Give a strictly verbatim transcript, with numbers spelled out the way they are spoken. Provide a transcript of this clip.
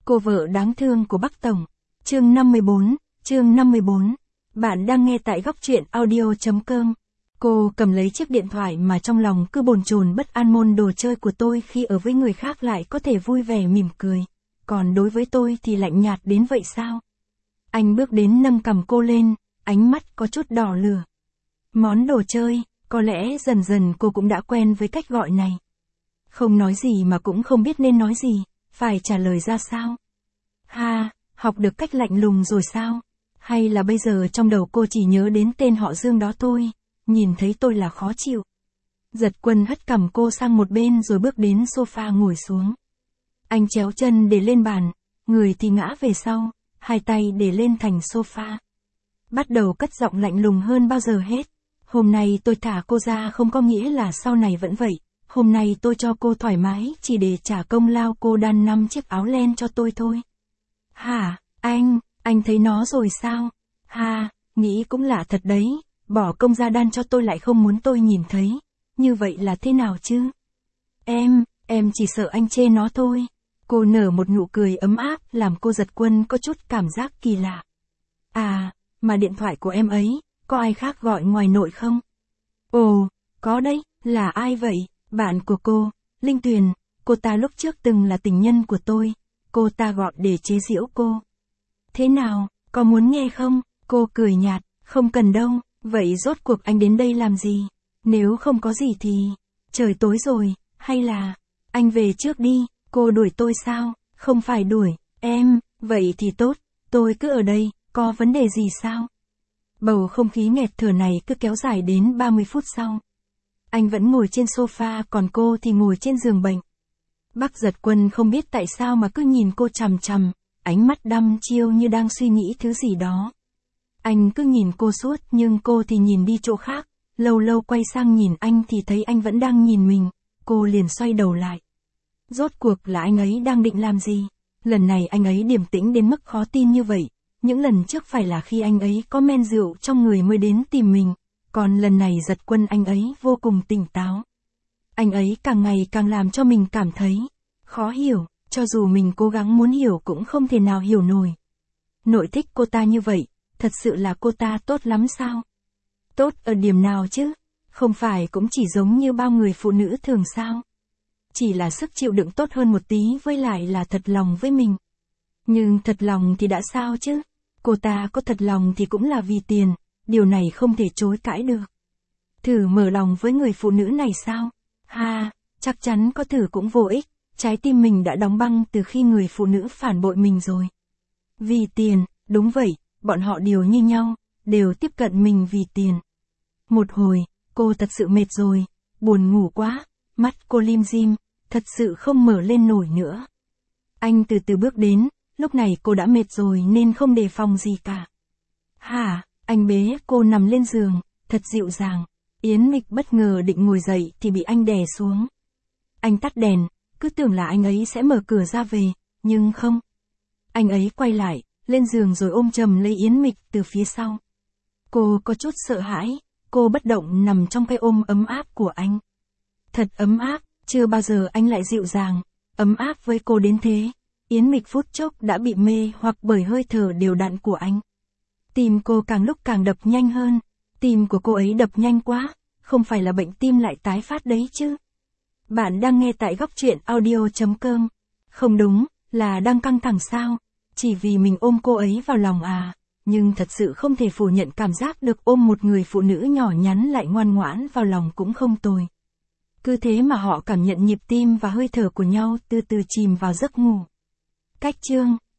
Cô vợ đáng thương của Bắc Tổng. Chương năm mươi bốn, chương năm mươi bốn. Bạn đang nghe tại góc truyện audio.com. Cô cầm lấy chiếc điện thoại mà trong lòng cứ bồn chồn bất an, môn đồ chơi của tôi khi ở với người khác lại có thể vui vẻ mỉm cười. Còn đối với tôi thì lạnh nhạt đến vậy sao? Anh bước đến nâng cầm cô lên, ánh mắt có chút đỏ lửa. Món đồ chơi, có lẽ dần dần cô cũng đã quen với cách gọi này. Không nói gì mà cũng không biết nên nói gì, phải trả lời ra sao. Ha, học được cách lạnh lùng rồi sao? Hay là bây giờ trong đầu cô chỉ nhớ đến tên họ Dương đó thôi, nhìn thấy tôi là khó chịu. Giật Quân hất cằm cô sang một bên rồi bước đến sofa ngồi xuống. Anh chéo chân để lên bàn, người thì ngã về sau, hai tay để lên thành sofa. Bắt đầu cất giọng lạnh lùng hơn bao giờ hết. Hôm nay tôi thả cô ra không có nghĩa là sau này vẫn vậy. Hôm nay tôi cho cô thoải mái chỉ để trả công lao cô đan năm chiếc áo len cho tôi thôi. Hả, anh, anh thấy nó rồi sao? Ha, nghĩ cũng lạ thật đấy, bỏ công ra đan cho tôi lại không muốn tôi nhìn thấy. Như vậy là thế nào chứ? Em, em chỉ sợ anh chê nó thôi. Cô nở một nụ cười ấm áp làm cô Giật Quân có chút cảm giác kỳ lạ. À, mà điện thoại của em ấy, có ai khác gọi ngoài nội không? Ồ, có đấy, là ai vậy? Bạn của cô, Linh Tuyền, cô ta lúc trước từng là tình nhân của tôi, cô ta gọi để chế giễu cô. Thế nào, có muốn nghe không? Cô cười nhạt, không cần đâu, vậy rốt cuộc anh đến đây làm gì? Nếu không có gì thì, trời tối rồi, hay là, anh về trước đi, cô đuổi tôi sao? Không phải đuổi, em, vậy thì tốt, tôi cứ ở đây, có vấn đề gì sao? Bầu không khí nghẹt thở này cứ kéo dài đến ba mươi phút sau. Anh vẫn ngồi trên sofa còn cô thì ngồi trên giường bệnh. Bác Giật Quân không biết tại sao mà cứ nhìn cô chằm chằm, ánh mắt đăm chiêu như đang suy nghĩ thứ gì đó. Anh cứ nhìn cô suốt nhưng cô thì nhìn đi chỗ khác, lâu lâu quay sang nhìn anh thì thấy anh vẫn đang nhìn mình, cô liền xoay đầu lại. Rốt cuộc là anh ấy đang định làm gì? Lần này anh ấy điềm tĩnh đến mức khó tin như vậy, những lần trước phải là khi anh ấy có men rượu trong người mới đến tìm mình. Còn lần này Giật Quân anh ấy vô cùng tỉnh táo. Anh ấy càng ngày càng làm cho mình cảm thấy khó hiểu, cho dù mình cố gắng muốn hiểu cũng không thể nào hiểu nổi. Nội thích cô ta như vậy, thật sự là cô ta tốt lắm sao? Tốt ở điểm nào chứ? Không phải cũng chỉ giống như bao người phụ nữ thường sao? Chỉ là sức chịu đựng tốt hơn một tí với lại là thật lòng với mình. Nhưng thật lòng thì đã sao chứ? Cô ta có thật lòng thì cũng là vì tiền. Điều này không thể chối cãi được. Thử mở lòng với người phụ nữ này sao? Ha, chắc chắn có thử cũng vô ích, trái tim mình đã đóng băng từ khi người phụ nữ phản bội mình rồi. Vì tiền, đúng vậy, bọn họ đều như nhau, đều tiếp cận mình vì tiền. Một hồi, cô thật sự mệt rồi, buồn ngủ quá, mắt cô lim dim, thật sự không mở lên nổi nữa. Anh từ từ bước đến, lúc này cô đã mệt rồi nên không đề phòng gì cả. Hả? Anh bế cô nằm lên giường, thật dịu dàng. Yến Mịch bất ngờ định ngồi dậy thì bị anh đè xuống. Anh tắt đèn, cứ tưởng là anh ấy sẽ mở cửa ra về, nhưng không. Anh ấy quay lại, lên giường rồi ôm chầm lấy Yến Mịch từ phía sau. Cô có chút sợ hãi, cô bất động nằm trong cái ôm ấm áp của anh. Thật ấm áp, chưa bao giờ anh lại dịu dàng, ấm áp với cô đến thế. Yến Mịch phút chốc đã bị mê hoặc bởi hơi thở đều đặn của anh. Tim cô càng lúc càng đập nhanh hơn, tim của cô ấy đập nhanh quá, không phải là bệnh tim lại tái phát đấy chứ. Bạn đang nghe tại góc truyện audio.com. Không đúng, là đang căng thẳng sao? Chỉ vì mình ôm cô ấy vào lòng à? Nhưng thật sự không thể phủ nhận cảm giác được ôm một người phụ nữ nhỏ nhắn lại ngoan ngoãn vào lòng cũng không tồi. Cứ thế mà họ cảm nhận nhịp tim và hơi thở của nhau từ từ chìm vào giấc ngủ. Cách chương